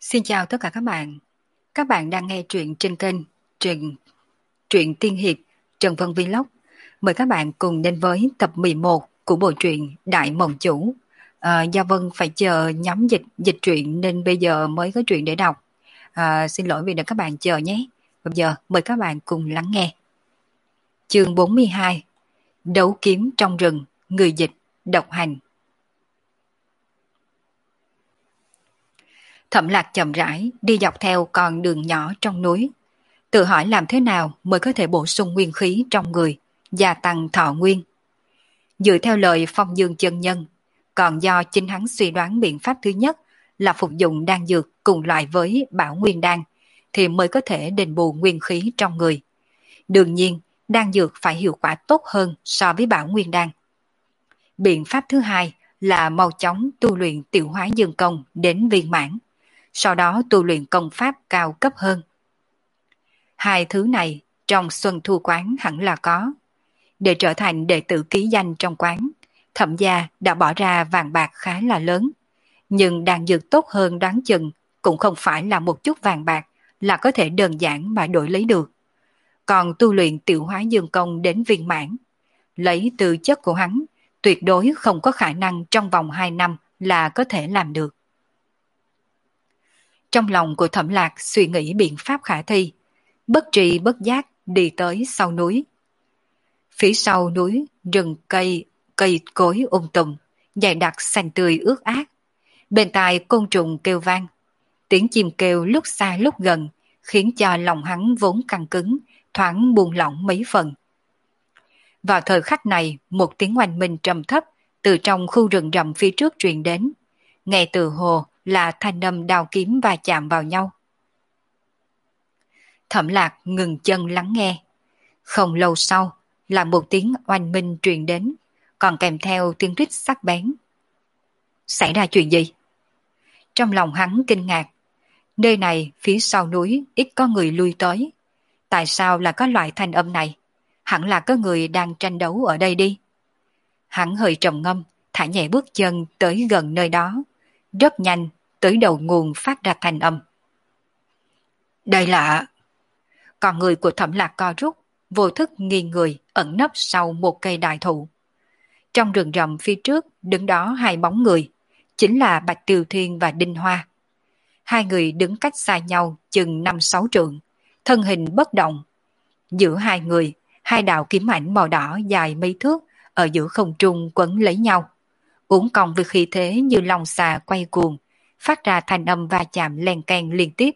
Xin chào tất cả các bạn. Các bạn đang nghe truyện trên kênh truyện truyện Tiên Hiệp Trần Vân Vlog. Mời các bạn cùng đến với tập 11 của bộ truyện Đại Mộng Chủ. Do Vân phải chờ nhóm dịch truyện nên bây giờ mới có truyện để đọc. Xin lỗi vì đã các bạn chờ nhé. Bây giờ mời các bạn cùng lắng nghe. Chương 42: Đấu kiếm trong rừng, người dịch, độc hành. Thẩm Lạc chậm rãi đi dọc theo con đường nhỏ trong núi, tự hỏi làm thế nào mới có thể bổ sung nguyên khí trong người, gia tăng thọ nguyên. Dựa theo lời Phong Dương chân nhân, còn do chính hắn suy đoán biện pháp thứ nhất là phục dụng đan dược cùng loại với Bảo Nguyên đan thì mới có thể đền bù nguyên khí trong người. Đương nhiên, đan dược phải hiệu quả tốt hơn so với Bảo Nguyên đan. Biện pháp thứ hai là mau chóng tu luyện Tiểu Hóa Dương công đến viên mãn, sau đó tu luyện công pháp cao cấp hơn. Hai thứ này trong Xuân Thu quán hẳn là có. Để trở thành đệ tử ký danh trong quán, Thẩm gia đã bỏ ra vàng bạc khá là lớn. Nhưng đan dược tốt hơn đoán chừng cũng không phải là một chút vàng bạc là có thể đơn giản mà đổi lấy được. Còn tu luyện Tiểu Hóa Dương công đến viên mãn, lấy tư chất của hắn, tuyệt đối không có khả năng trong vòng 2 năm là có thể làm được. Trong lòng của Thẩm Lạc suy nghĩ biện pháp khả thi, bất tri bất giác đi tới sau núi. Phía sau núi rừng cây cối tùm, dày đặc xanh tươi ướt át. Bên tai côn trùng kêu vang, tiếng chim kêu lúc xa lúc gần, khiến cho lòng hắn vốn căng cứng, thoáng buông lỏng mấy phần. Vào thời khắc này, một tiếng oanh minh trầm thấp từ trong khu rừng rậm phía trước truyền đến. Nghe từ hồ là thanh âm đao kiếm va chạm vào nhau. Thẩm Lạc ngừng chân lắng nghe. Không lâu sau là một tiếng oanh minh truyền đến, còn kèm theo tiếng rít sắc bén. Xảy ra chuyện gì? Trong lòng hắn kinh ngạc. Nơi này phía sau núi ít có người lui tới. Tại sao là có loại thanh âm này? Hẳn là có người đang tranh đấu ở đây đi. Hắn hơi trầm ngâm, thả nhẹ bước chân tới gần nơi đó. Rất nhanh tới đầu nguồn phát ra thanh âm. Đây là... Còn người của Thẩm Lạc co rút, vô thức nghiêng người ẩn nấp sau một cây đại thụ. Trong rừng rậm phía trước đứng đó hai bóng người, chính là Bạch Tiều Thiên và Đinh Hoa. Hai người đứng cách xa nhau chừng 5-6 trượng, thân hình bất động. Giữa hai người, hai đạo kiếm ảnh màu đỏ dài mấy thước ở giữa không trung quấn lấy nhau, uốn cong với khí thế như long xà quay cuồng, phát ra thanh âm va chạm len keng liên tiếp.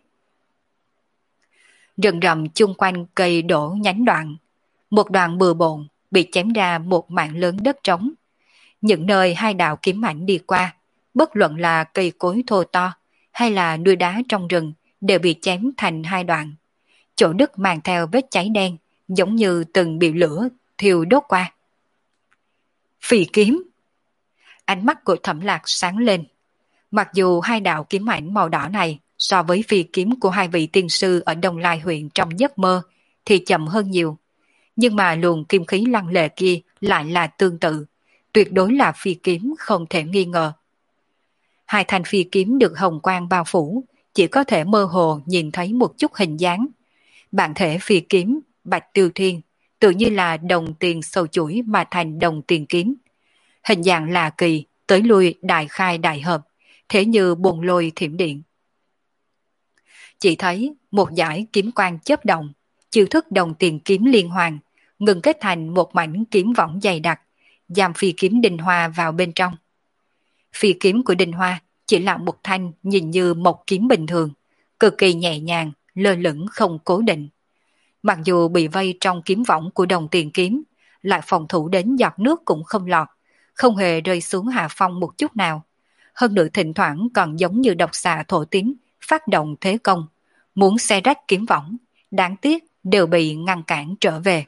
Rừng rậm chung quanh cây đổ nhánh đoạn, một đoạn bừa bộn bị chém ra một mảng lớn đất trống. Những nơi hai đạo kiếm ảnh đi qua, bất luận là cây cối thô to hay là núi đá trong rừng đều bị chém thành hai đoạn. Chỗ đất mang theo vết cháy đen, giống như từng bị lửa thiêu đốt qua. Phỉ kiếm! Ánh mắt của Thẩm Lạc sáng lên. Mặc dù hai đạo kiếm ảnh màu đỏ này so với phi kiếm của hai vị tiên sư ở Đông Lai huyện trong giấc mơ thì chậm hơn nhiều, nhưng mà luồng kim khí lăng lệ kia lại là tương tự, tuyệt đối là phi kiếm không thể nghi ngờ. Hai thanh phi kiếm được hồng quang bao phủ, chỉ có thể mơ hồ nhìn thấy một chút hình dáng. Bản thể phi kiếm Bạch Tiêu Thiên tự như là đồng tiền sâu chuỗi mà thành đồng tiền kiếm. Hình dạng lạ kỳ, tới lui đại khai đại hợp, thế như bồn lôi thiểm điện. Chỉ thấy một dải kiếm quang chớp động, chiêu thức đồng tiền kiếm liên hoàn, ngừng kết thành một mảnh kiếm võng dày đặc, giam phi kiếm Đinh Hoa vào bên trong. Phi kiếm của Đinh Hoa chỉ là một thanh nhìn như một kiếm bình thường, cực kỳ nhẹ nhàng, lơ lửng không cố định. Mặc dù bị vây trong kiếm võng của đồng tiền kiếm, lại phòng thủ đến giọt nước cũng không lọt, không hề rơi xuống hạ phong một chút nào. Hơn nữa thỉnh thoảng còn giống như độc xà thổ tím, phát động thế công, muốn xé rách kiếm võng, đáng tiếc đều bị ngăn cản trở về.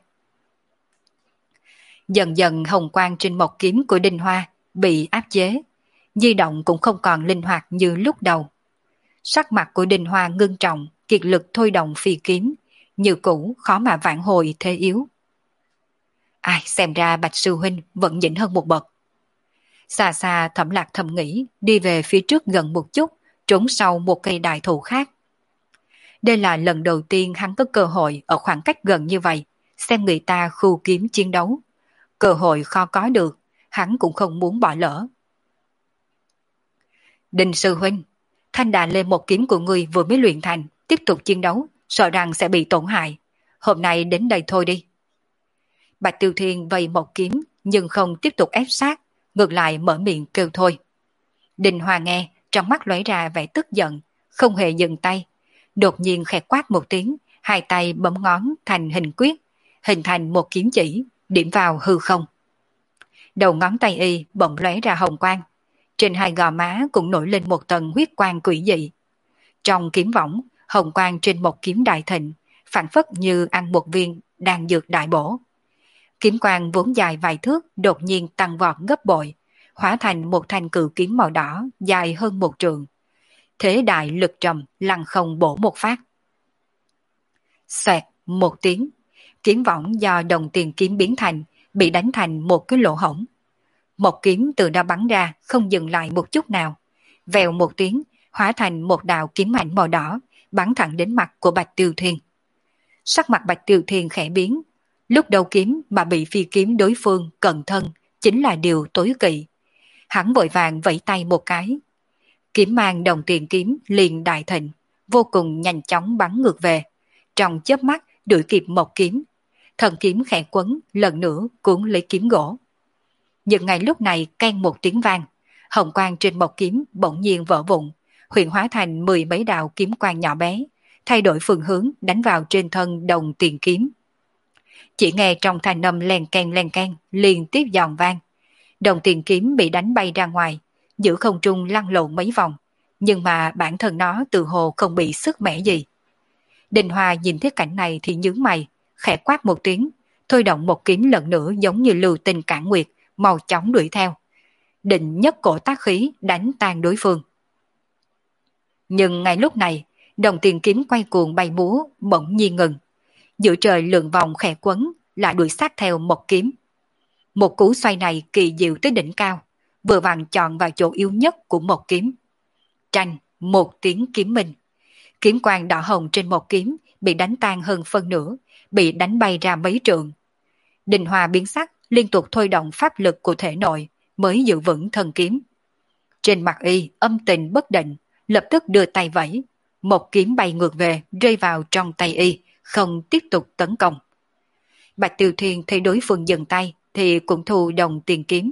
Dần dần hồng quang trên mộc kiếm của Đinh Hoa bị áp chế, di động cũng không còn linh hoạt như lúc đầu. Sắc mặt của Đinh Hoa ngưng trọng, kiệt lực thôi động phi kiếm, như cũ khó mà vãn hồi thế yếu. Ai xem ra Bạch Sư Huynh vẫn nhỉnh hơn một bậc. Xa xa Thẩm Lạc thầm nghĩ, đi về phía trước gần một chút, trốn sau một cây đại thụ khác. Đây là lần đầu tiên hắn có cơ hội ở khoảng cách gần như vậy, xem người ta khu kiếm chiến đấu. Cơ hội khó có được, hắn cũng không muốn bỏ lỡ. Đinh sư huynh, thanh đà lên một kiếm của người vừa mới luyện thành, tiếp tục chiến đấu, sợ rằng sẽ bị tổn hại. Hôm nay đến đây thôi đi. Bạch Tiêu Thiên vây một kiếm, nhưng không tiếp tục ép sát, ngược lại mở miệng kêu thôi. Đinh Hoa nghe, trong mắt lóe ra vẻ tức giận, không hề dừng tay. Đột nhiên khẽ quát một tiếng, hai tay bấm ngón thành hình quyết, hình thành một kiếm chỉ, điểm vào hư không. Đầu ngón tay y bỗng lóe ra hồng quang. Trên hai gò má cũng nổi lên một tầng huyết quang quỷ dị. Trong kiếm võng, hồng quang trên một kiếm đại thịnh, phản phất như ăn một viên đan dược đại bổ. Kiếm quang vốn dài vài thước đột nhiên tăng vọt gấp bội, hóa thành một thanh cự kiếm màu đỏ dài hơn một trượng. Thế đại lực trầm lăng không bổ một phát. Xoẹt một tiếng, kiếm võng do đồng tiền kiếm biến thành, bị đánh thành một cái lỗ hổng. Một kiếm từ đó bắn ra không dừng lại một chút nào. Vèo một tiếng, hóa thành một đạo kiếm ảnh màu đỏ, bắn thẳng đến mặt của Bạch Tiêu Thiên. Sắc mặt Bạch Tiêu Thiên khẽ biến, lúc đầu kiếm mà bị phi kiếm đối phương cận thân chính là điều tối kỵ. Hắn vội vàng vẫy tay một cái. Kiếm mang đồng tiền kiếm liền đại thịnh, vô cùng nhanh chóng bắn ngược về. Trong chớp mắt đuổi kịp một kiếm. Thần kiếm khẽ quấn lần nữa cuốn lấy kiếm gỗ. Nhưng ngay lúc này keng một tiếng vang, hồng quang trên một kiếm bỗng nhiên vỡ vụn, huyền hóa thành 10 mấy đạo kiếm quang nhỏ bé, thay đổi phương hướng đánh vào trên thân đồng tiền kiếm. Chỉ nghe trong thanh âm len keng liên tiếp giòn vang. Đồng tiền kiếm bị đánh bay ra ngoài, giữa không trung lăn lộn mấy vòng, nhưng mà bản thân nó tự hồ không bị sức mẻ gì. Đình Hoa nhìn thấy cảnh này thì nhướng mày, khẽ quát một tiếng, thôi động một kiếm lần nữa giống như lưu tinh cản nguyệt, mau chóng đuổi theo. Định nhất cổ tác khí đánh tan đối phương. Nhưng ngay lúc này, đồng tiền kiếm quay cuồng bay múa bỗng nhiên ngừng. Giữa trời lượn vòng khẽ quấn, lại đuổi sát theo một kiếm. Một cú xoay này kỳ diệu tới đỉnh cao, vừa vặn chọn vào chỗ yếu nhất của một kiếm. Tranh, một tiếng kiếm minh. Kiếm quang đỏ hồng trên một kiếm bị đánh tan hơn phân nửa, bị đánh bay ra mấy trượng. Đình Hoa biến sắc, liên tục thôi động pháp lực của thể nội mới giữ vững thân kiếm. Trên mặt y âm tình bất định, lập tức đưa tay vẫy, một kiếm bay ngược về rơi vào trong tay y, không tiếp tục tấn công. Bạch Tiêu Thiên thấy đối phương dừng tay thì cũng thu đồng tiền kiếm.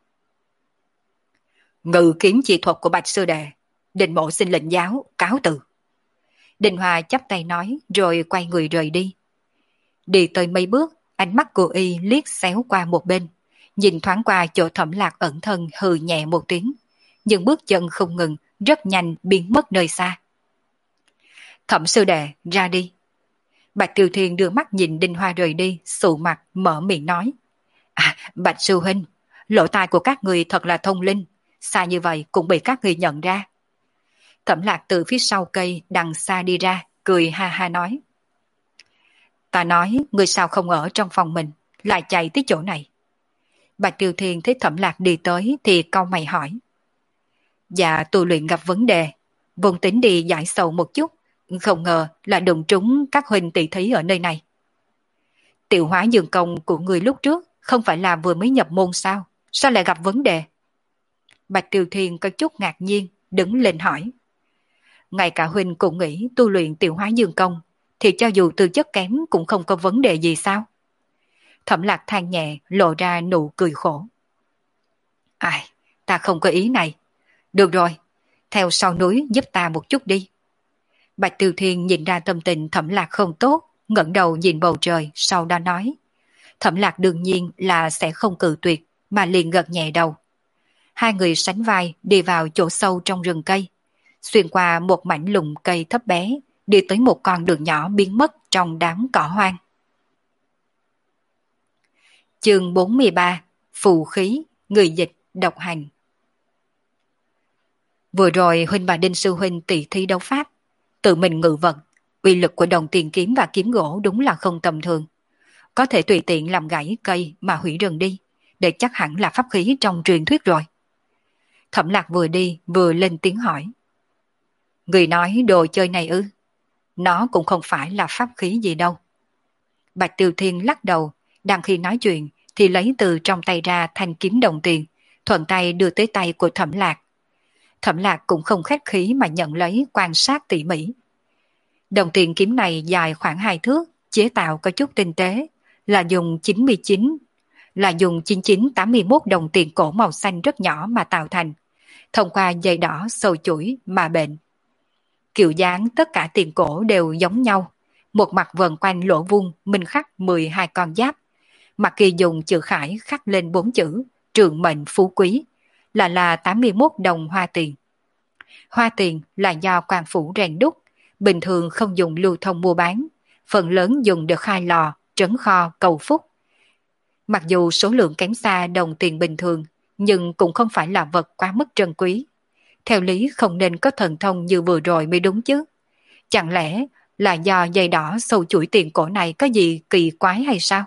Ngự kiếm chi thuật của Bạch sư đệ, Đình mộ xin lệnh giáo, cáo từ. Đình Hoa chắp tay nói rồi quay người rời đi. Đi tới mấy bước, ánh mắt của y liếc xéo qua một bên, nhìn thoáng qua chỗ Thẩm Lạc ẩn thân hừ nhẹ một tiếng, nhưng bước chân không ngừng, rất nhanh biến mất nơi xa. Thẩm sư đệ, ra đi. Bạch Tiêu Thiên đưa mắt nhìn Đinh Hoa rời đi, sụ mặt mở miệng nói. Bạch sư huynh, lỗ tai của các người thật là thông linh, xa như vậy cũng bị các người nhận ra. Thẩm Lạc từ phía sau cây đằng xa đi ra, cười ha ha nói. Ta nói, người sao không ở trong phòng mình, lại chạy tới chỗ này. Bạch Tiêu Thiên thấy Thẩm Lạc đi tới thì cau mày hỏi. Dạ tu luyện gặp vấn đề, vốn tính đi giải sầu một chút, không ngờ là đụng trúng các huynh tỷ thí ở nơi này. Tiểu hóa dương công của người lúc trước không phải là vừa mới nhập môn sao? Sao lại gặp vấn đề? Bạch Tiêu Thiên có chút ngạc nhiên, đứng lên hỏi. Ngay cả huynh cũng nghĩ tu luyện tiểu hóa dương công, thì cho dù tư chất kém cũng không có vấn đề gì sao? Thẩm Lạc than nhẹ, lộ ra nụ cười khổ. Ai, ta không có ý này. Được rồi, theo sau núi giúp ta một chút đi. Bạch Tiêu Thiên nhìn ra tâm tình Thẩm Lạc không tốt, ngẩng đầu nhìn bầu trời, sau đó nói. Thẩm Lạc đương nhiên là sẽ không cự tuyệt, mà liền gật nhẹ đầu. Hai người sánh vai đi vào chỗ sâu trong rừng cây, xuyên qua một mảnh lùm cây thấp bé, đi tới một con đường nhỏ biến mất trong đám cỏ hoang. Chương 43, Phù khí, người dịch, độc hành. Vừa rồi huynh và Đinh sư huynh tỷ thí đấu pháp, tự mình ngự vật, uy lực của đồng tiền kiếm và kiếm gỗ đúng là không tầm thường. Có thể tùy tiện làm gãy cây mà hủy rừng đi, để chắc hẳn là pháp khí trong truyền thuyết rồi. Thẩm Lạc vừa đi vừa lên tiếng hỏi. Người nói đồ chơi này ư? Nó cũng không phải là pháp khí gì đâu. Bạch Tiêu Thiên lắc đầu, đang khi nói chuyện thì lấy từ trong tay ra thanh kiếm đồng tiền, thuận tay đưa tới tay của Thẩm Lạc. Thẩm Lạc cũng không khách khí mà nhận lấy quan sát tỉ mỉ. Đồng tiền kiếm này dài khoảng 2 thước, chế tạo có chút tinh tế, là dùng 9981 đồng tiền cổ màu xanh rất nhỏ mà tạo thành, thông qua dây đỏ sâu chuỗi mà bệnh. Kiểu dáng tất cả tiền cổ đều giống nhau, một mặt vần quanh lỗ vuông minh khắc 12 con giáp, mặt kia dùng chữ khải khắc lên 4 chữ trường mệnh phú quý, là 81 đồng hoa tiền. Hoa tiền là do quan phủ rèn đúc, bình thường không dùng lưu thông mua bán, phần lớn dùng để khai lò, trấn kho, cầu phúc. Mặc dù số lượng kém xa đồng tiền bình thường, nhưng cũng không phải là vật quá mức trân quý. Theo lý không nên có thần thông như vừa rồi mới đúng chứ. Chẳng lẽ là do dây đỏ sâu chuỗi tiền cổ này có gì kỳ quái hay sao?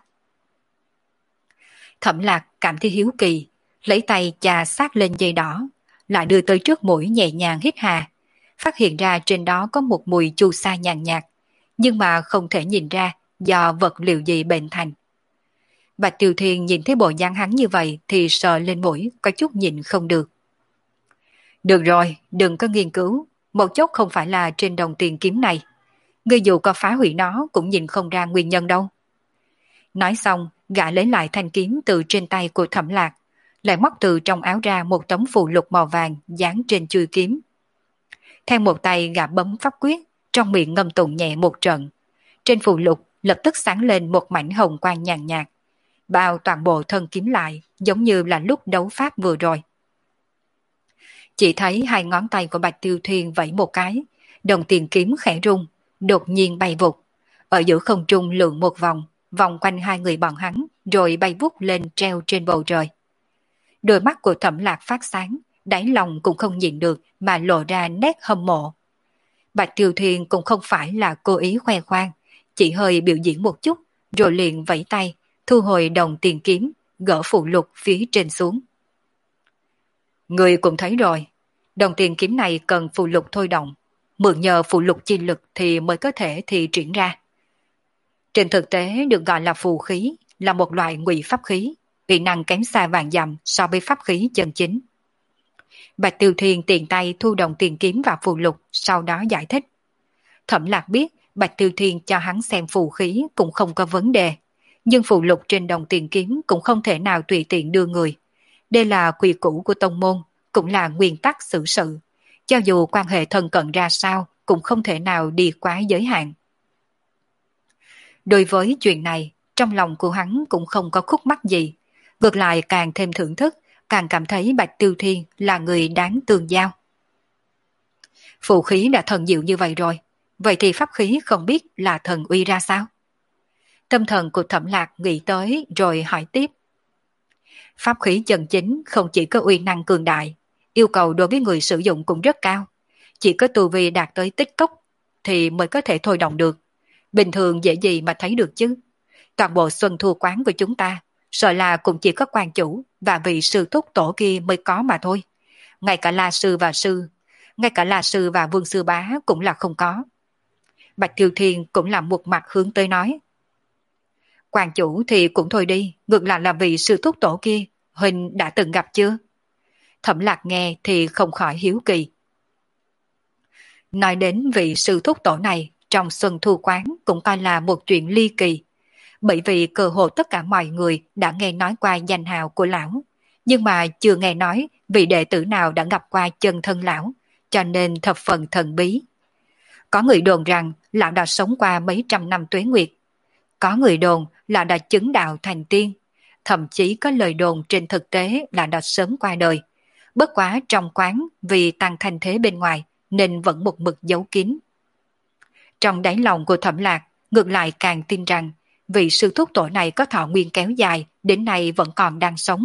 Thẩm Lạc cảm thấy hiếu kỳ, lấy tay chà sát lên dây đỏ, lại đưa tới trước mũi nhẹ nhàng hít hà, phát hiện ra trên đó có một mùi chu sa nhàn nhạt, nhưng mà không thể nhìn ra do vật liệu gì bền thành. Bạch Tiêu Thiên nhìn thấy bộ dáng hắn như vậy thì sờ lên mũi, có chút nhịn không được. Được rồi, đừng có nghiên cứu, một chốc không phải là trên đồng tiền kiếm này. Ngươi dù có phá hủy nó cũng nhìn không ra nguyên nhân đâu. Nói xong, gã lấy lại thanh kiếm từ trên tay của Thẩm Lạc, lại móc từ trong áo ra một tấm phù lục màu vàng dán trên chuôi kiếm. Theo một tay gã bấm pháp quyết, trong miệng ngâm tụng nhẹ một trận. Trên phù lục lập tức sáng lên một mảnh hồng quang nhàn nhạt, bao toàn bộ thân kiếm lại, giống như là lúc đấu pháp vừa rồi. Chỉ thấy hai ngón tay của Bạch Tiêu Thiên vẫy một cái, đồng tiền kiếm khẽ rung, đột nhiên bay vụt. Ở giữa không trung lượn một vòng, vòng quanh hai người bọn hắn, rồi bay vút lên treo trên bầu trời. Đôi mắt của Thẩm Lạc phát sáng, đáy lòng cũng không nhịn được mà lộ ra nét hâm mộ. Bạch Tiêu Thiên cũng không phải là cố ý khoe khoang, chỉ hơi biểu diễn một chút, rồi liền vẫy tay, thu hồi đồng tiền kiếm, gỡ phụ lục phía trên xuống. Người cũng thấy rồi, đồng tiền kiếm này cần phụ lục thôi động, mượn nhờ phụ lục chi lực thì mới có thể thi triển ra. Trên thực tế được gọi là phù khí, là một loại ngụy pháp khí, uy năng kém xa vạn dặm so với pháp khí chân chính. Bạch Tiêu Thiên tiện tay thu đồng tiền kiếm vào phù lục, sau đó giải thích. Thẩm Lạc biết Bạch Tiêu Thiên cho hắn xem phù khí cũng không có vấn đề, nhưng phù lục trên đồng tiền kiếm cũng không thể nào tùy tiện đưa người. Đây là quy củ của tông môn, cũng là nguyên tắc xử sự. Cho dù quan hệ thân cận ra sao, cũng không thể nào đi quá giới hạn. Đối với chuyện này, trong lòng của hắn cũng không có khúc mắc gì. Ngược lại càng thêm thưởng thức, càng cảm thấy Bạch Tiêu Thiên là người đáng tương giao. Phù khí đã thần diệu như vậy rồi, vậy thì pháp khí không biết là thần uy ra sao? Tâm thần của Thẩm Lạc nghĩ tới rồi hỏi tiếp. Pháp khí chân chính không chỉ có uy năng cường đại, yêu cầu đối với người sử dụng cũng rất cao. Chỉ có tu vi đạt tới tích cốc thì mới có thể thôi động được. Bình thường dễ gì mà thấy được chứ. Toàn bộ xuân thu quán của chúng ta, sợ là cũng chỉ có quan chủ và vị sư thúc tổ kia mới có mà thôi. Ngay cả La Sư và Vương Sư Bá cũng là không có. Bạch Tiêu Thiên cũng là một mặt hướng tới nói. Quan chủ thì cũng thôi đi, ngược lại là vị sư thúc tổ kia, Huỳnh đã từng gặp chưa? Thẩm Lạc nghe thì không khỏi hiếu kỳ. Nói đến vị sư thúc tổ này, trong xuân thu quán cũng coi là một chuyện ly kỳ. Bởi vì cơ hồ tất cả mọi người đã nghe nói qua danh hào của lão, nhưng mà chưa nghe nói vị đệ tử nào đã gặp qua chân thân lão, cho nên thập phần thần bí. Có người đồn rằng lão đã sống qua mấy trăm năm tuế nguyệt. Có người đồn là đã chứng đạo thành tiên, thậm chí có lời đồn trên thực tế là đã sớm qua đời. Bất quá trong quán vì tăng thanh thế bên ngoài nên vẫn một mực giấu kín. Trong đáy lòng của Thẩm Lạc ngược lại càng tin rằng vị sư thúc tổ này có thọ nguyên kéo dài, đến nay vẫn còn đang sống.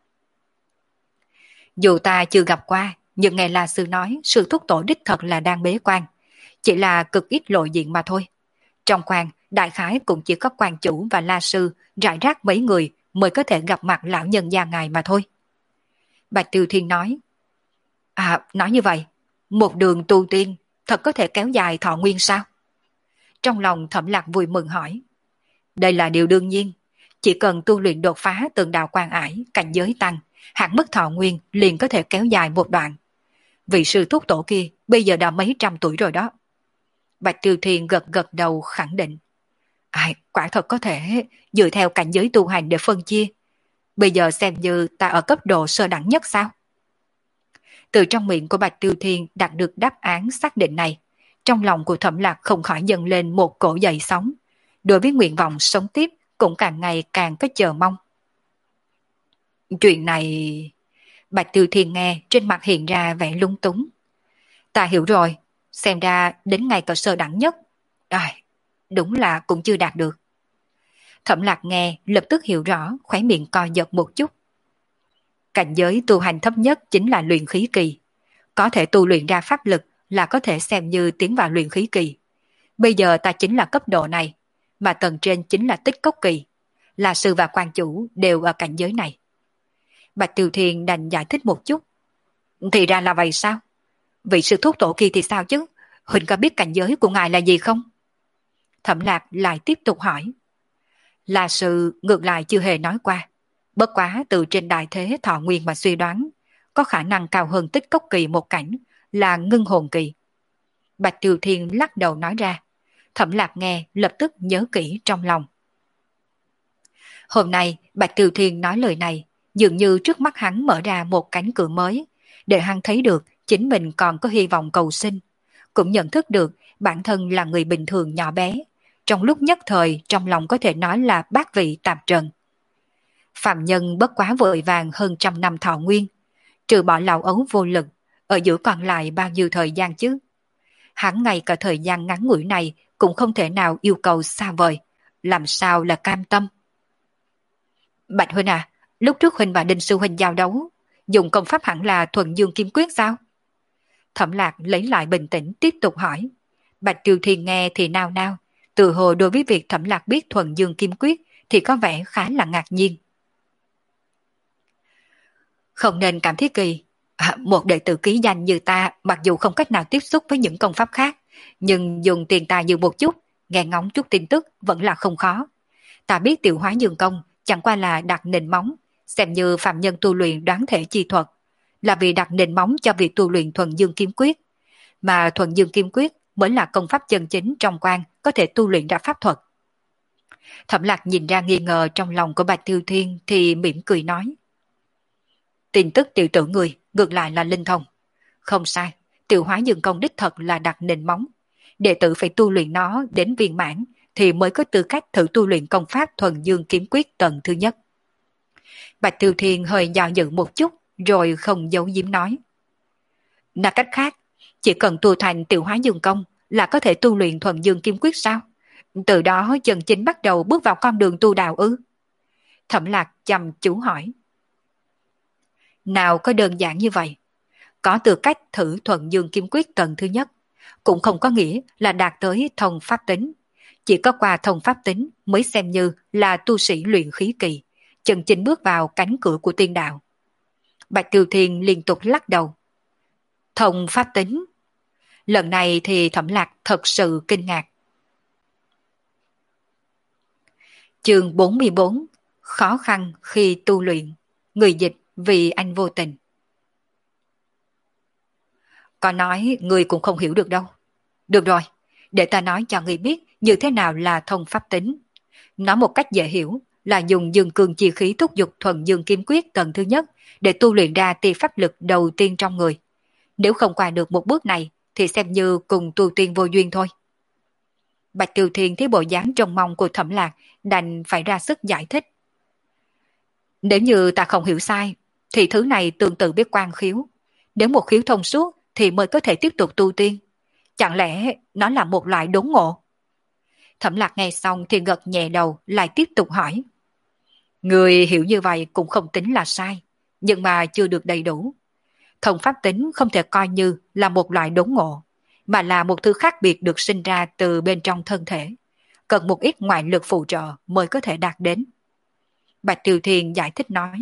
Dù ta chưa gặp qua, nhưng nghe La Sư nói sư thúc tổ đích thật là đang bế quan, chỉ là cực ít lộ diện mà thôi. Trong quan, đại khái cũng chỉ có quan chủ và La Sư rải rác mấy người mới có thể gặp mặt lão nhân gia ngài mà thôi. Bạch Tiêu Thiên nói. Nói như vậy, một đường tu tiên, thật có thể kéo dài thọ nguyên sao? Trong lòng Thẩm Lạc vui mừng hỏi. Đây là điều đương nhiên, chỉ cần tu luyện đột phá từng đạo quan ải, cảnh giới tăng, hạn mức thọ nguyên liền có thể kéo dài một đoạn. Vị sư thúc tổ kia bây giờ đã mấy trăm tuổi rồi đó. Bạch Tiêu Thiên gật gật đầu khẳng định. Ai, quả thật có thể dựa theo cảnh giới tu hành để phân chia. Bây giờ xem như ta ở cấp độ sơ đẳng nhất sao? Từ trong miệng của Bạch Tiêu Thiên đạt được đáp án xác định này, trong lòng của Thẩm Lạc không khỏi dâng lên một cổ dậy sóng. Đối với nguyện vọng sống tiếp cũng càng ngày càng có chờ mong. Chuyện này... Bạch Tiêu Thiên nghe trên mặt hiện ra vẻ lung túng. Ta hiểu rồi, xem ra đến ngày cỡ sơ đẳng nhất. Đúng là cũng chưa đạt được. Thẩm Lạc nghe lập tức hiểu rõ, khóe miệng co giật một chút. Cảnh giới tu hành thấp nhất chính là luyện khí kỳ. Có thể tu luyện ra pháp lực là có thể xem như tiến vào luyện khí kỳ. Bây giờ ta chính là cấp độ này, mà tầng trên chính là tích cốc kỳ. Là sư và quan chủ đều ở cảnh giới này. Bạch Tiêu Thiên đành giải thích một chút. Thì ra là vậy sao? Vị sư thúc tổ kia thì sao chứ? Huỳnh có biết cảnh giới của ngài là gì không? Thẩm Lạc lại tiếp tục hỏi. Là sư ngược lại chưa hề nói qua. Bất quá từ trên đại thế thọ nguyên mà suy đoán, có khả năng cao hơn tích cốc kỳ một cảnh, là ngưng hồn kỳ. Bạch Tiêu Thiên lắc đầu nói ra. Thẩm Lạc nghe lập tức nhớ kỹ trong lòng. Hôm nay Bạch Tiêu Thiên nói lời này, dường như trước mắt hắn mở ra một cánh cửa mới, để hắn thấy được chính mình còn có hy vọng cầu sinh, cũng nhận thức được bản thân là người bình thường nhỏ bé, trong lúc nhất thời trong lòng có thể nói là bát vị tạp trần. Phạm nhân bất quá vội vàng hơn trăm năm thọ nguyên, trừ bỏ lão ấu vô lực, ở giữa còn lại bao nhiêu thời gian chứ? Hắn ngay cả thời gian ngắn ngủi này cũng không thể nào yêu cầu xa vời, làm sao là cam tâm? Bạch huynh à, lúc trước huynh và Đinh sư huynh giao đấu, dùng công pháp hẳn là thuần dương kim quyết sao? Thẩm Lạc lấy lại bình tĩnh tiếp tục hỏi. Bạch Tiêu Thiên nghe thì nao nao, từ hồ đối với việc Thẩm Lạc biết thuần dương kim quyết thì có vẻ khá là ngạc nhiên. Không nên cảm thấy kỳ. Một đệ tử ký danh như ta mặc dù không cách nào tiếp xúc với những công pháp khác, nhưng dùng tiền tài nhiều một chút, nghe ngóng chút tin tức vẫn là không khó. Ta biết Tiểu Hóa Dương công chẳng qua là đặt nền móng, xem như phạm nhân tu luyện đoán thể chi thuật, là vì đặt nền móng cho việc tu luyện thuần dương kim quyết. Mà thuần dương kim quyết mới là công pháp chân chính trong quan có thể tu luyện ra pháp thuật. Thẩm Lạc nhìn ra nghi ngờ trong lòng của Bạch Tiêu Thiên thì mỉm cười nói. Tin tức tiểu tử người ngược lại là linh thông. Không sai, Tiểu Hóa Dương công đích thật là đặt nền móng. Đệ tử phải tu luyện nó đến viên mãn thì mới có tư cách thử tu luyện công pháp thuần dương kiếm quyết tầng thứ nhất. Bạch Tiêu Thiên hơi dò dự một chút rồi không giấu giếm nói. Nói cách khác, chỉ cần tu thành Tiểu Hóa Dương công là có thể tu luyện thuần dương kiếm quyết sao? Từ đó chân chính bắt đầu bước vào con đường tu đạo ư? Thẩm Lạc chăm chú hỏi. Nào có đơn giản như vậy. Có tư cách thử thuần dương kiếm quyết tầng thứ nhất, cũng không có nghĩa là đạt tới thông pháp tính. Chỉ có qua thông pháp tính mới xem như là tu sĩ luyện khí kỳ, chân chính bước vào cánh cửa của tiên đạo. Bạch Tiêu Thiên liên tục lắc đầu. Thông pháp tính. Lần này thì Thẩm Lạc thật sự kinh ngạc. Chương 44. Khó khăn khi tu luyện. Người dịch vì anh vô tình. Có nói người cũng không hiểu được đâu. Được rồi, để ta nói cho người biết như thế nào là thông pháp tính. Nói một cách dễ hiểu là dùng dương cương chi khí thúc giục thuần dương kim quyết tầng thứ nhất để tu luyện ra tia pháp lực đầu tiên trong người. Nếu không qua được một bước này thì xem như cùng tu tiên vô duyên thôi. Bạch Tiêu Thiên thấy bộ dáng trông mong của Thẩm Lạc đành phải ra sức giải thích. Nếu như ta không hiểu sai thì thứ này tương tự biết quan khiếu. Nếu một khiếu thông suốt thì mới có thể tiếp tục tu tiên. Chẳng lẽ nó là một loại đốn ngộ? Thẩm Lạc nghe xong thì gật nhẹ đầu lại tiếp tục hỏi. Người hiểu như vậy cũng không tính là sai, nhưng mà chưa được đầy đủ. Thông pháp tính không thể coi như là một loại đốn ngộ, mà là một thứ khác biệt được sinh ra từ bên trong thân thể, cần một ít ngoại lực phụ trợ mới có thể đạt đến. Bạch Tiêu Thiên giải thích nói.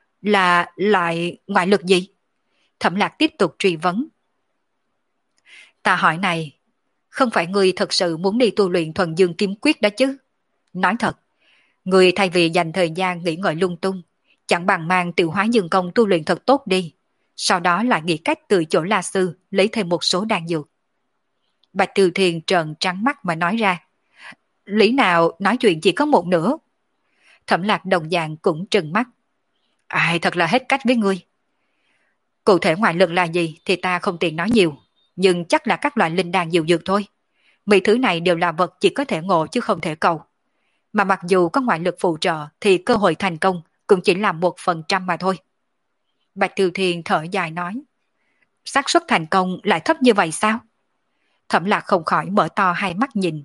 Là lại ngoại lực gì? Thẩm Lạc tiếp tục truy vấn. Ta hỏi này, không phải ngươi thật sự muốn đi tu luyện thuần dương kiếm quyết đó chứ? Nói thật, ngươi thay vì dành thời gian nghỉ ngơi lung tung, chẳng bằng mang tiểu hóa dương công tu luyện thật tốt đi. Sau đó lại nghĩ cách từ chỗ La Sư lấy thêm một số đan dược. Bạch Tiêu Thiên trợn trắng mắt mà nói ra. Lý nào nói chuyện chỉ có một nửa. Thẩm Lạc đồng dạng cũng trừng mắt. Ai thật là hết cách với ngươi. Cụ thể ngoại lực là gì thì ta không tiện nói nhiều, nhưng chắc là các loại linh đan diệu dược thôi. Mấy thứ này đều là vật chỉ có thể ngộ chứ không thể cầu. Mà mặc dù có ngoại lực phụ trợ thì cơ hội thành công cũng chỉ là 1% mà thôi. Bạch Tiêu Thiên thở dài nói. Xác suất thành công lại thấp như vậy sao? Thẩm Lạc không khỏi mở to hai mắt nhìn.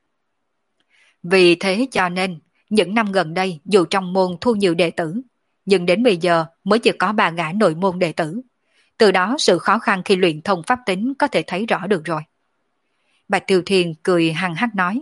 Vì thế cho nên, những năm gần đây dù trong môn thu nhiều đệ tử, nhưng đến bây giờ mới chỉ có 3 gã nội môn đệ tử. Từ đó sự khó khăn khi luyện thông pháp tính có thể thấy rõ được rồi. Bạch Tiêu Thiên cười hăng hắc nói.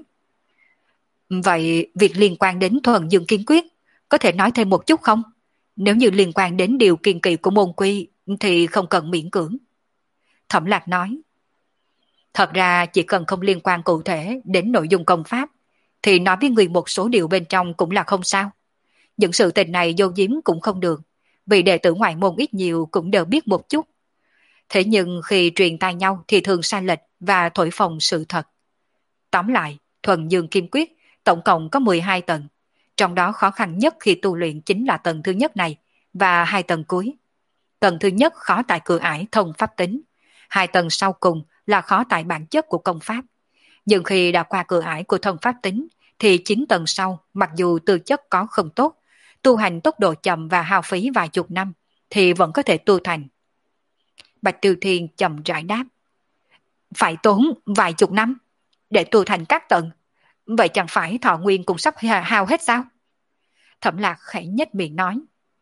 Vậy việc liên quan đến thuần dương kiên quyết, có thể nói thêm một chút không? Nếu như liên quan đến điều kiên kỵ của môn quy thì không cần miễn cưỡng. Thẩm Lạc nói. Thật ra chỉ cần không liên quan cụ thể đến nội dung công pháp, thì nói với người một số điều bên trong cũng là không sao. Những sự tình này vô giếm cũng không được, vì đệ tử ngoại môn ít nhiều cũng đều biết một chút. Thế nhưng khi truyền tai nhau thì thường sai lệch và thổi phồng sự thật. Tóm lại, thuần dương kim quyết tổng cộng có 12 tầng, trong đó khó khăn nhất khi tu luyện chính là tầng thứ nhất này và 2 tầng cuối. Tầng thứ nhất khó tại cửa ải thông pháp tính, 2 tầng sau cùng là khó tại bản chất của công pháp. Nhưng khi đã qua cửa ải của thông pháp tính thì 9 tầng sau mặc dù tư chất có không tốt, tu hành tốc độ chậm và hao phí vài chục năm thì vẫn có thể tu thành. Bạch Tiêu Thiên chậm rãi đáp. Phải tốn vài chục năm để tu thành các tầng, vậy chẳng phải thọ nguyên cũng sắp hao hết sao? Thẩm Lạc khẽ nhếch miệng nói.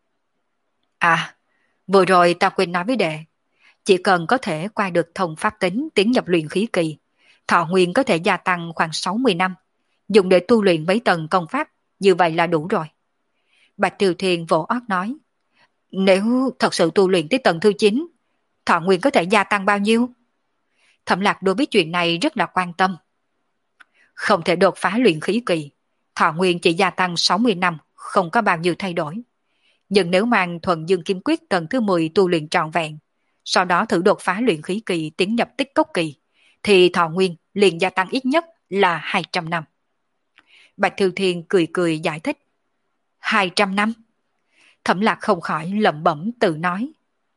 À, vừa rồi ta quên nói với đệ, chỉ cần có thể qua được thông pháp tính tiến nhập luyện khí kỳ, thọ nguyên có thể gia tăng khoảng 60 năm, dùng để tu luyện mấy tầng công pháp, như vậy là đủ rồi. Bạch Tiêu Thiên vỗ óc nói, nếu thật sự tu luyện tới tầng thứ 9, thọ nguyên có thể gia tăng bao nhiêu? Thẩm Lạc đối với chuyện này rất là quan tâm. Không thể đột phá luyện khí kỳ, thọ nguyên chỉ gia tăng 60 năm, không có bao nhiêu thay đổi. Nhưng nếu mang thuần dương kim quyết tầng thứ 10 tu luyện trọn vẹn, sau đó thử đột phá luyện khí kỳ tiến nhập tích cốc kỳ, thì thọ nguyên liền gia tăng ít nhất là 200 năm. Bạch Thư Thiên cười cười giải thích. 200 năm? Thẩm Lạc không khỏi lẩm bẩm tự nói.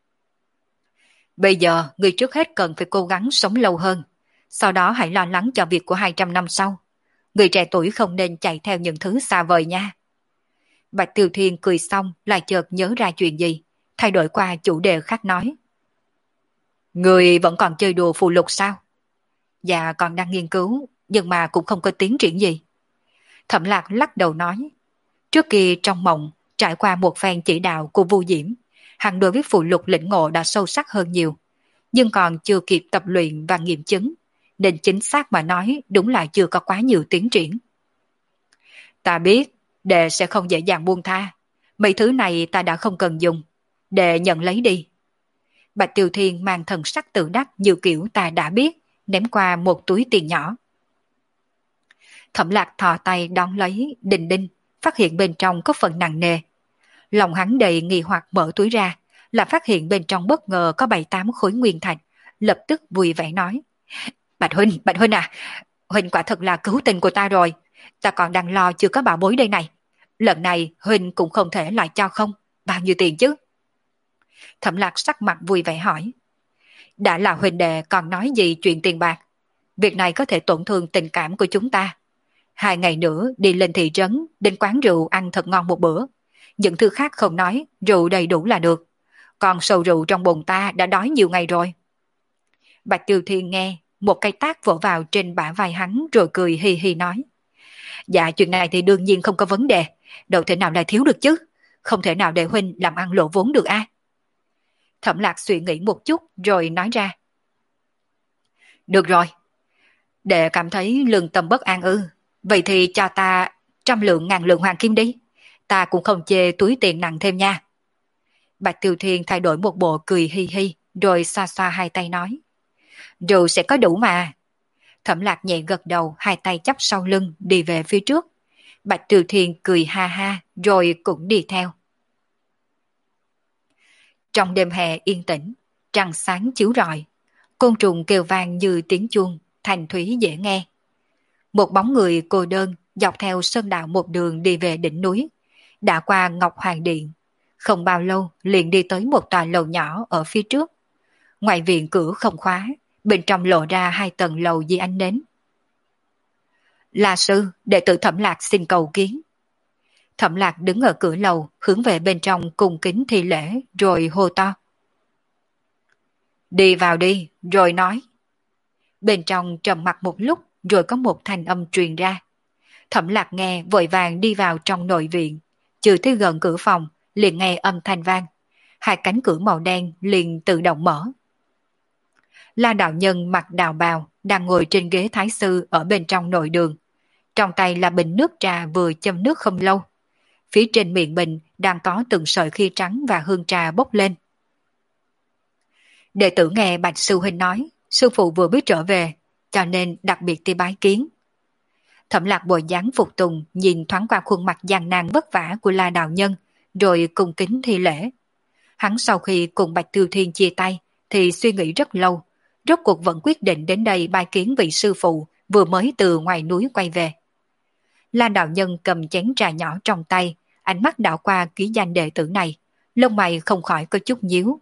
Bây giờ người trước hết cần phải cố gắng sống lâu hơn, sau đó hãy lo lắng cho việc của 200 năm sau. Người trẻ tuổi không nên chạy theo những thứ xa vời nha. Bạch Tiêu Thiên cười xong lại chợt nhớ ra chuyện gì, thay đổi qua chủ đề khác nói. Người vẫn còn chơi đùa phù lục sao? Dạ còn đang nghiên cứu, nhưng mà cũng không có tiến triển gì. Thẩm Lạc lắc đầu nói. Trước kia trong mộng, trải qua một phen chỉ đạo của Vu Diễm, hắn đối với phù lục lĩnh ngộ đã sâu sắc hơn nhiều, nhưng còn chưa kịp tập luyện và nghiệm chứng, nên chính xác mà nói đúng là chưa có quá nhiều tiến triển. Ta biết, đệ sẽ không dễ dàng buông tha. Mấy thứ này ta đã không cần dùng. Đệ nhận lấy đi. Bạch Tiêu Thiên mang thần sắc tự đắc như kiểu ta đã biết, ném qua một túi tiền nhỏ. Thẩm Lạc thò tay đón lấy, đinh đinh, phát hiện bên trong có phần nặng nề. Lòng hắn đầy nghi hoặc mở túi ra, là phát hiện bên trong bất ngờ có 7-8 khối nguyên thạch, lập tức vui vẻ nói. Bạch Huynh à, Huynh quả thật là cứu tình của ta rồi, ta còn đang lo chưa có bảo bối đây này. Lần này Huynh cũng không thể lại cho không, bao nhiêu tiền chứ? Thẩm Lạc sắc mặt vui vẻ hỏi. Đã là huynh đệ còn nói gì chuyện tiền bạc, việc này có thể tổn thương tình cảm của chúng ta. 2 ngày nữa đi lên thị trấn, đến quán rượu ăn thật ngon một bữa. Những thứ khác không nói, rượu đầy đủ là được. Còn sầu rượu trong bồn ta đã đói nhiều ngày rồi. Bạch Tiêu Thiên nghe, một cái tát vỗ vào trên bả vai hắn rồi cười hi hi nói. Dạ chuyện này thì đương nhiên không có vấn đề, đâu thể nào lại thiếu được chứ. Không thể nào để huynh làm ăn lộ vốn được a. Thẩm Lạc suy nghĩ một chút rồi nói ra. Được rồi, để cảm thấy lương tâm bất an ư, vậy thì cho ta 100 lượng hoàng kim đi. Ta cũng không chê túi tiền nặng thêm nha. Bạch Tiêu Thiên thay đổi một bộ cười hi hi rồi xoa xoa hai tay nói. Rượu sẽ có đủ mà. Thẩm Lạc nhẹ gật đầu, hai tay chắp sau lưng đi về phía trước. Bạch Từ Thiên cười ha ha rồi cũng đi theo. Trong đêm hè yên tĩnh, trăng sáng chiếu rọi, côn trùng kêu vang như tiếng chuông, thanh thúy dễ nghe. Một bóng người cô đơn dọc theo sơn đạo một đường đi về đỉnh núi, đã qua Ngọc Hoàng Điện. Không bao lâu liền đi tới một tòa lầu nhỏ ở phía trước. Ngoài viện cửa không khóa, bên trong lộ ra hai tầng lầu di ánh nến. La sư, đệ tử Thẩm Lạc xin cầu kiến. Thẩm Lạc đứng ở cửa lầu, hướng về bên trong cung kính thi lễ, rồi hô to. Đi vào đi, rồi nói. Bên trong trầm mặc một lúc, rồi có một thanh âm truyền ra. Thẩm Lạc nghe vội vàng đi vào trong nội viện, chưa tới gần cửa phòng, liền nghe âm thanh vang. Hai cánh cửa màu đen liền tự động mở. La đạo nhân mặc đạo bào, đang ngồi trên ghế thái sư ở bên trong nội đường. Trong tay là bình nước trà vừa châm nước không lâu. Phía trên miệng bình đang có từng sợi khi trắng và hương trà bốc lên. Đệ tử nghe Bạch Sư Huynh nói, sư phụ vừa mới trở về, cho nên đặc biệt đi bái kiến. Thẩm Lạc bồi dáng phục tùng, nhìn thoáng qua khuôn mặt gian nan vất vả của La đạo nhân, rồi cung kính thi lễ. Hắn sau khi cùng Bạch Tiêu Thiên chia tay, thì suy nghĩ rất lâu, rốt cuộc vẫn quyết định đến đây bái kiến vị sư phụ vừa mới từ ngoài núi quay về. La đạo nhân cầm chén trà nhỏ trong tay, ánh mắt đảo qua ký danh đệ tử này, lông mày không khỏi có chút nhíu.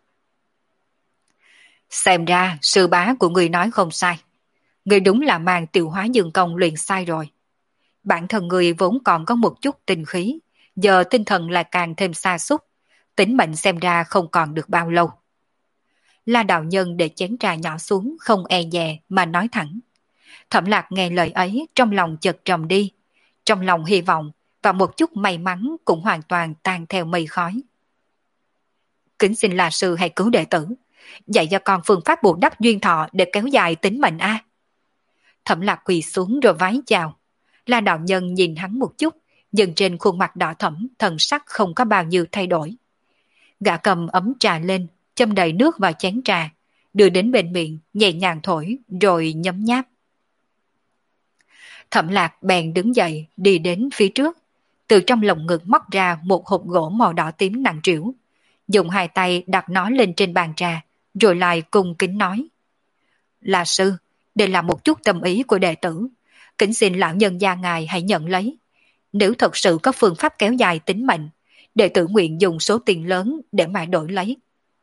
Xem ra sư bá của người nói không sai. Người đúng là mang Tiểu Hóa Dương công luyện sai rồi. Bản thân người vốn còn có một chút tinh khí, giờ tinh thần lại càng thêm sa sút, tính mệnh xem ra không còn được bao lâu. La đạo nhân để chén trà nhỏ xuống, không e dè mà nói thẳng. Thẩm Lạc nghe lời ấy, trong lòng chợt trầm đi, trong lòng hy vọng và một chút may mắn cũng hoàn toàn tan theo mây khói. Kính xin là sư hãy cứu đệ tử, dạy cho con phương pháp bù đắp duyên thọ để kéo dài tính mệnh a. Thẩm Lạc quỳ xuống rồi vái chào. La đạo nhân nhìn hắn một chút, nhưng trên khuôn mặt đỏ thẫm thần sắc không có bao nhiêu thay đổi. Gã cầm ấm trà lên, châm đầy nước vào chén trà, đưa đến bên miệng, nhẹ nhàng thổi, rồi nhấm nháp. Thẩm Lạc bèn đứng dậy, đi đến phía trước, từ trong lồng ngực móc ra một hộp gỗ màu đỏ tím nặng trĩu, dùng hai tay đặt nó lên trên bàn trà, rồi lại cung kính nói. Là sư, đây là một chút tâm ý của đệ tử, kính xin lão nhân gia ngài hãy nhận lấy. Nếu thật sự có phương pháp kéo dài tính mệnh, đệ tử nguyện dùng số tiền lớn để mà đổi lấy.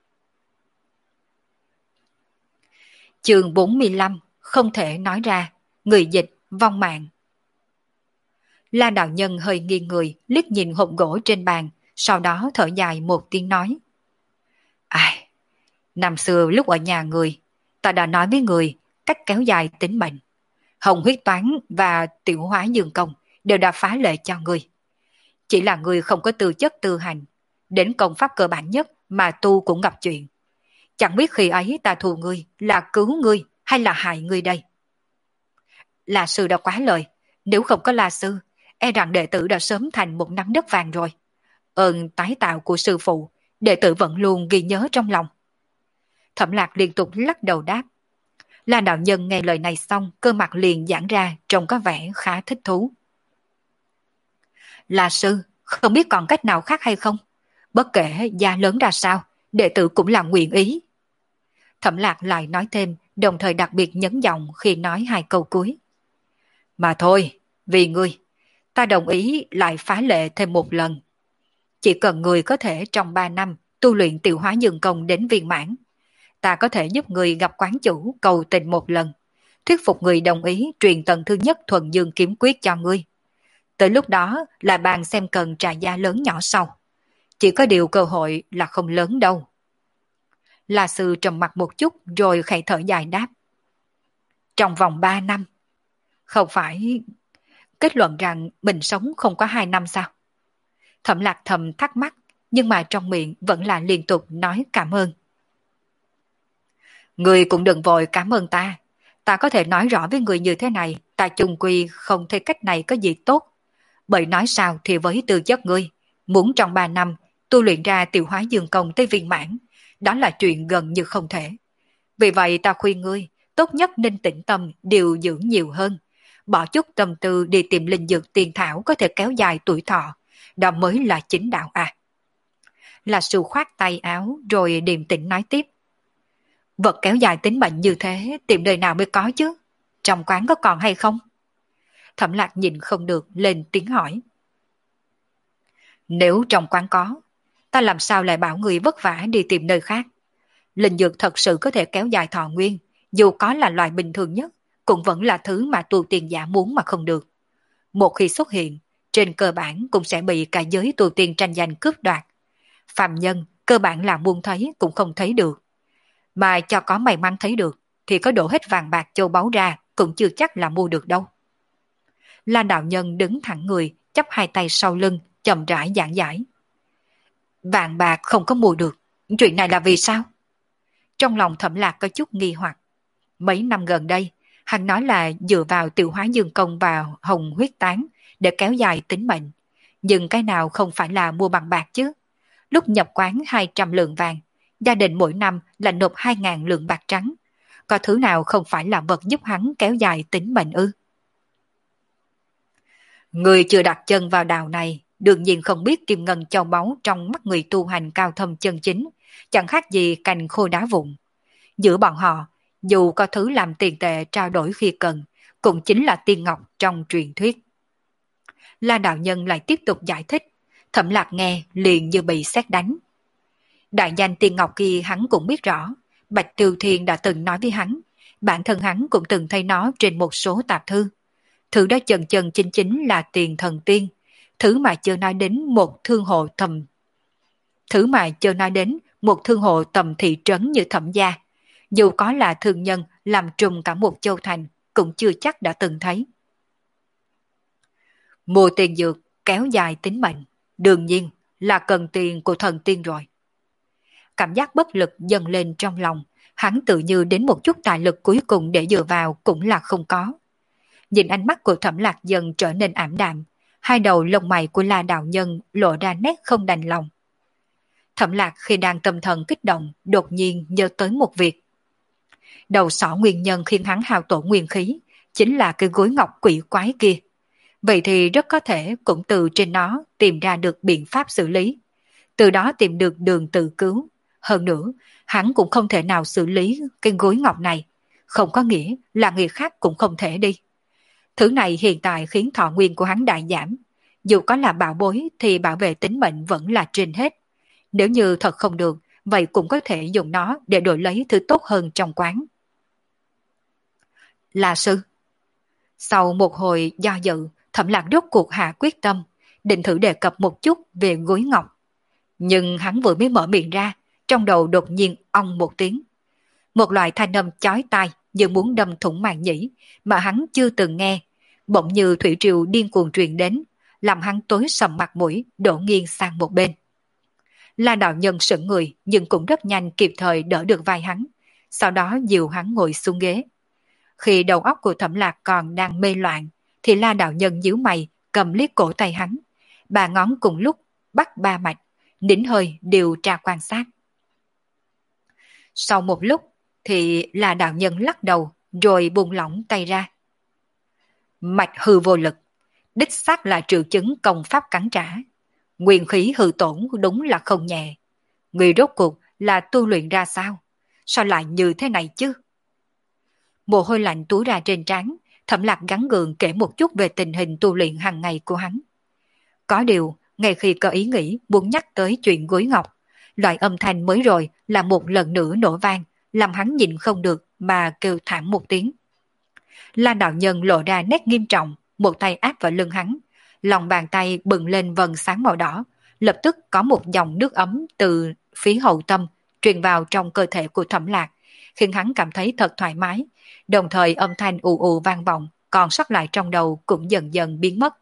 Chương 45, không thể nói ra, người dịch, vong mạng. La đạo nhân hơi nghiêng người, liếc nhìn hộp gỗ trên bàn, sau đó thở dài một tiếng nói. Ai, năm xưa lúc ở nhà người, ta đã nói với người cách kéo dài tính mệnh. Hồng huyết toán và Tiểu Hóa Dương công đều đã phá lệ cho người. Chỉ là người không có tư chất tư hành, đến công pháp cơ bản nhất mà tu cũng gặp chuyện. Chẳng biết khi ấy ta thù ngươi là cứu ngươi hay là hại ngươi đây. La sư đã quá lời, nếu không có La sư, e rằng đệ tử đã sớm thành một nắm đất vàng rồi. Ơn tái tạo của sư phụ, đệ tử vẫn luôn ghi nhớ trong lòng. Thẩm Lạc liên tục lắc đầu đáp. La đạo nhân nghe lời này xong, cơ mặt liền giãn ra, trông có vẻ khá thích thú. La sư, không biết còn cách nào khác hay không? Bất kể gia lớn ra sao, đệ tử cũng là nguyện ý. Thẩm Lạc lại nói thêm, đồng thời đặc biệt nhấn giọng khi nói hai câu cuối. Mà thôi, vì ngươi, ta đồng ý lại phá lệ thêm một lần. Chỉ cần người có thể trong 3 năm tu luyện Tiểu Hóa Dương công đến viên mãn, ta có thể giúp người gặp quán chủ cầu tình một lần, thuyết phục người đồng ý truyền tầng thứ nhất thuần dương kiếm quyết cho ngươi. Tới lúc đó là bàn xem cần trả giá lớn nhỏ sau. Chỉ có điều cơ hội là không lớn đâu. La sư trầm mặt một chút rồi khẽ thở dài đáp. Trong vòng 3 năm, không phải kết luận rằng mình sống không có 2 năm sao? Thẩm Lạc thầm thắc mắc, nhưng mà trong miệng vẫn là liên tục nói cảm ơn. Người cũng đừng vội cảm ơn ta. Ta có thể nói rõ với người như thế này, ta chung quy không thấy cách này có gì tốt. Bởi nói sao thì với tư chất ngươi, muốn trong 3 năm tu luyện ra Tiểu Hóa Dương công tới viên mãn, đó là chuyện gần như không thể. Vì vậy ta khuyên ngươi, tốt nhất nên tĩnh tâm điều dưỡng nhiều hơn, bỏ chút tâm tư đi tìm linh dược tiền thảo có thể kéo dài tuổi thọ, đó mới là chính đạo à. Là sự khoát tay áo rồi điềm tĩnh nói tiếp. Vật kéo dài tính mệnh như thế tìm đời nào mới có chứ? Trong quán có còn hay không? Thẩm Lạc nhìn không được lên tiếng hỏi. Nếu trong quán có, ta làm sao lại bảo người vất vả đi tìm nơi khác? Linh dược thật sự có thể kéo dài thọ nguyên, dù có là loại bình thường nhất, cũng vẫn là thứ mà tu tiên giả muốn mà không được. Một khi xuất hiện, trên cơ bản cũng sẽ bị cả giới tu tiên tranh giành cướp đoạt. Phàm nhân cơ bản là muốn thấy cũng không thấy được. Mà cho có may mắn thấy được, thì có đổ hết vàng bạc châu báu ra cũng chưa chắc là mua được đâu. La đạo nhân đứng thẳng người, chắp hai tay sau lưng, chậm rãi giảng giải. Vàng bạc không có mua được, chuyện này là vì sao? Trong lòng Thẩm Lạc có chút nghi hoặc. Mấy năm gần đây, hắn nói là dựa vào Tiểu Hóa Dương Công và Hồng Huyết Tán để kéo dài tính mệnh. Nhưng cái nào không phải là mua bằng bạc chứ? Lúc nhập quán 200 lượng vàng, gia đình mỗi năm là nộp 2.000 lượng bạc trắng. Có thứ nào không phải là vật giúp hắn kéo dài tính mệnh ư? Người chưa đặt chân vào đào này, đương nhiên không biết kim ngân châu báu trong mắt người tu hành cao thâm chân chính, chẳng khác gì cành khô đá vụn. Giữa bọn họ, dù có thứ làm tiền tệ trao đổi khi cần, cũng chính là tiên ngọc trong truyền thuyết. La đạo nhân lại tiếp tục giải thích, Thẩm Lạc nghe liền như bị sét đánh. Đại danh tiên ngọc kia hắn cũng biết rõ, Bạch Tiêu Thiên đã từng nói với hắn, bản thân hắn cũng từng thấy nó trên một số tạp thư. Thứ đó chân chân chính chính là tiền thần tiên, thứ mà chưa nói đến một thương hộ tầm. Thứ mà chưa nói đến một thương hộ tầm thị trấn như Thẩm gia, dù có là thương nhân làm trùm cả một châu thành, cũng chưa chắc đã từng thấy. Mua tiền dược kéo dài tính mệnh, đương nhiên là cần tiền của thần tiên rồi. Cảm giác bất lực dâng lên trong lòng, hắn tự như đến một chút tài lực cuối cùng để dựa vào cũng là không có. Nhìn ánh mắt của Thẩm Lạc dần trở nên ảm đạm, hai đầu lông mày của La đạo nhân lộ ra nét không đành lòng. Thẩm Lạc khi đang tâm thần kích động, đột nhiên nhớ tới một việc. Đầu sỏ nguyên nhân khiến hắn hao tổn nguyên khí, chính là cái gối ngọc quỷ quái kia. Vậy thì rất có thể cũng từ trên nó tìm ra được biện pháp xử lý, từ đó tìm được đường tự cứu. Hơn nữa, hắn cũng không thể nào xử lý cái gối ngọc này, không có nghĩa là người khác cũng không thể đi. Thứ này hiện tại khiến thọ nguyên của hắn đại giảm, dù có là bảo bối thì bảo vệ tính mệnh vẫn là trên hết. Nếu như thật không được, vậy cũng có thể dùng nó để đổi lấy thứ tốt hơn trong quán. Là sư. Sau một hồi do dự, Thẩm Lạc rốt cuộc hạ quyết tâm, định thử đề cập một chút về gối ngọc. Nhưng hắn vừa mới mở miệng ra, trong đầu đột nhiên ong một tiếng. Một loại thanh âm chói tai như muốn đâm thủng màng nhĩ mà hắn chưa từng nghe, bỗng như thủy triều điên cuồng truyền đến, làm hắn tối sầm mặt mũi, đổ nghiêng sang một bên. La đạo nhân sững người nhưng cũng rất nhanh kịp thời đỡ được vai hắn, sau đó dìu hắn ngồi xuống ghế. Khi đầu óc của Thẩm Lạc còn đang mê loạn, thì La đạo nhân nhíu mày cầm liếc cổ tay hắn, ba ngón cùng lúc bắt ba mạch, nín hơi điều tra quan sát. Sau một lúc thì La đạo nhân lắc đầu rồi buông lỏng tay ra. Mạch hư vô lực, đích xác là triệu chứng công pháp cắn trả. Nguyên khí hư tổn đúng là không nhẹ. Người rốt cuộc là tu luyện ra sao? Sao lại như thế này chứ? Mồ hôi lạnh túa ra trên trán, Thẩm Lạc gắng gượng kể một chút về tình hình tu luyện hàng ngày của hắn. Có điều, ngay khi có ý nghĩ muốn nhắc tới chuyện gối ngọc, loại âm thanh mới rồi là một lần nữa nổ vang, làm hắn nhìn không được mà kêu thảm một tiếng. La đạo nhân lộ ra nét nghiêm trọng, một tay áp vào lưng hắn, lòng bàn tay bừng lên vầng sáng màu đỏ, lập tức có một dòng nước ấm từ phía hậu tâm truyền vào trong cơ thể của Thẩm Lạc, khiến hắn cảm thấy thật thoải mái, đồng thời âm thanh ù ù vang vọng còn sót lại trong đầu cũng dần dần biến mất.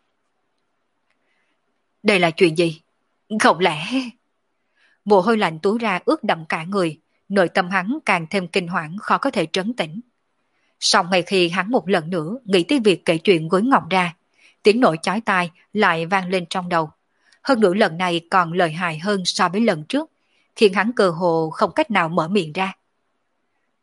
Đây là chuyện gì? Không lẽ... Mồ hôi lạnh túa ra ướt đẫm cả người, nội tâm hắn càng thêm kinh hoảng khó có thể trấn tĩnh. Sau ngay khi hắn một lần nữa nghĩ tới việc kể chuyện gối ngọc ra, tiếng nổi chói tai lại vang lên trong đầu. Hơn nữa lần này còn lợi hại hơn so với lần trước, khiến hắn cơ hồ không cách nào mở miệng ra.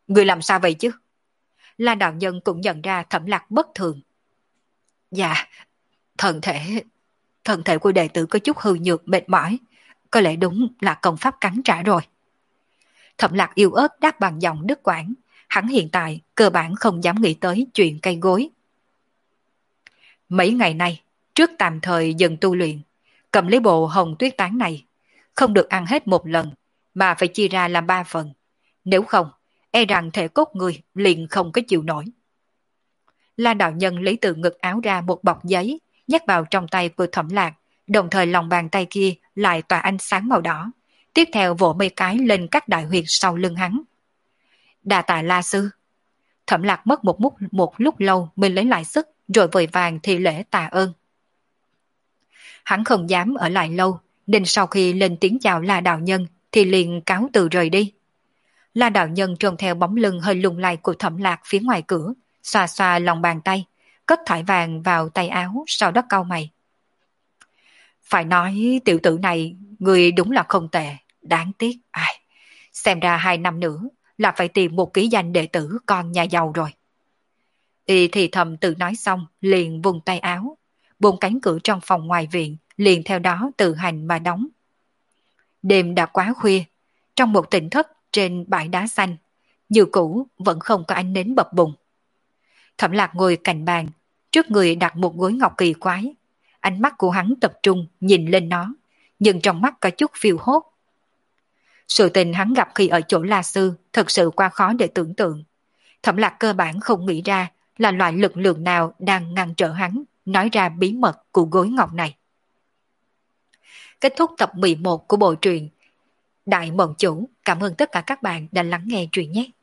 Người làm sao vậy chứ? La đạo nhân cũng nhận ra Thẩm Lạc bất thường. Dạ, thân thể, thân thể của đệ tử có chút hư nhược mệt mỏi, có lẽ đúng là công pháp cắn trả rồi. Thẩm Lạc yêu ớt đáp bằng giọng đứt quãng, hắn hiện tại cơ bản không dám nghĩ tới chuyện cây gối. Mấy ngày nay, trước tạm thời dừng tu luyện, cầm lấy bộ hồng tuyết tán này, không được ăn hết một lần, mà phải chia ra làm 3 phần. Nếu không, e rằng thể cốt người liền không có chịu nổi. La đạo nhân lấy từ ngực áo ra một bọc giấy, nhét vào trong tay của Thẩm Lạc, đồng thời lòng bàn tay kia lại tỏa ánh sáng màu đỏ. Tiếp theo vỗ mấy cái lên các đại huyệt sau lưng hắn. Đà tạ La sư. Thẩm Lạc mất một lúc lâu mới lấy lại sức, rồi vội vàng thì lễ tạ ơn. Hắn không dám ở lại lâu, nên sau khi lên tiếng chào La đạo nhân thì liền cáo từ rời đi. La đạo nhân trông theo bóng lưng hơi lung lay của Thẩm Lạc phía ngoài cửa, xoa xoa lòng bàn tay, cất thỏi vàng vào tay áo, sau đó cau mày. Phải nói tiểu tử này, người đúng là không tệ, đáng tiếc. Ai, xem ra 2 năm nữa là phải tìm một ký danh đệ tử con nhà giàu rồi. Y thì thầm tự nói xong, liền vùng tay áo, buông cánh cửa trong phòng ngoài viện, liền theo đó tự hành mà đóng. Đêm đã quá khuya, trong một tỉnh thất trên bãi đá xanh, như cũ vẫn không có ánh nến bập bùng. Thẩm Lạc ngồi cạnh bàn, trước người đặt một gối ngọc kỳ quái. Ánh mắt của hắn tập trung nhìn lên nó, nhưng trong mắt có chút phiêu hốt. Sự tình hắn gặp khi ở chỗ La Sư thật sự quá khó để tưởng tượng. Thẩm Lạc cơ bản không nghĩ ra là loại lực lượng nào đang ngăn trở hắn nói ra bí mật của gối ngọc này. Kết thúc tập 11 của bộ truyện Đại Mộng Chủ. Cảm ơn tất cả các bạn đã lắng nghe truyện nhé.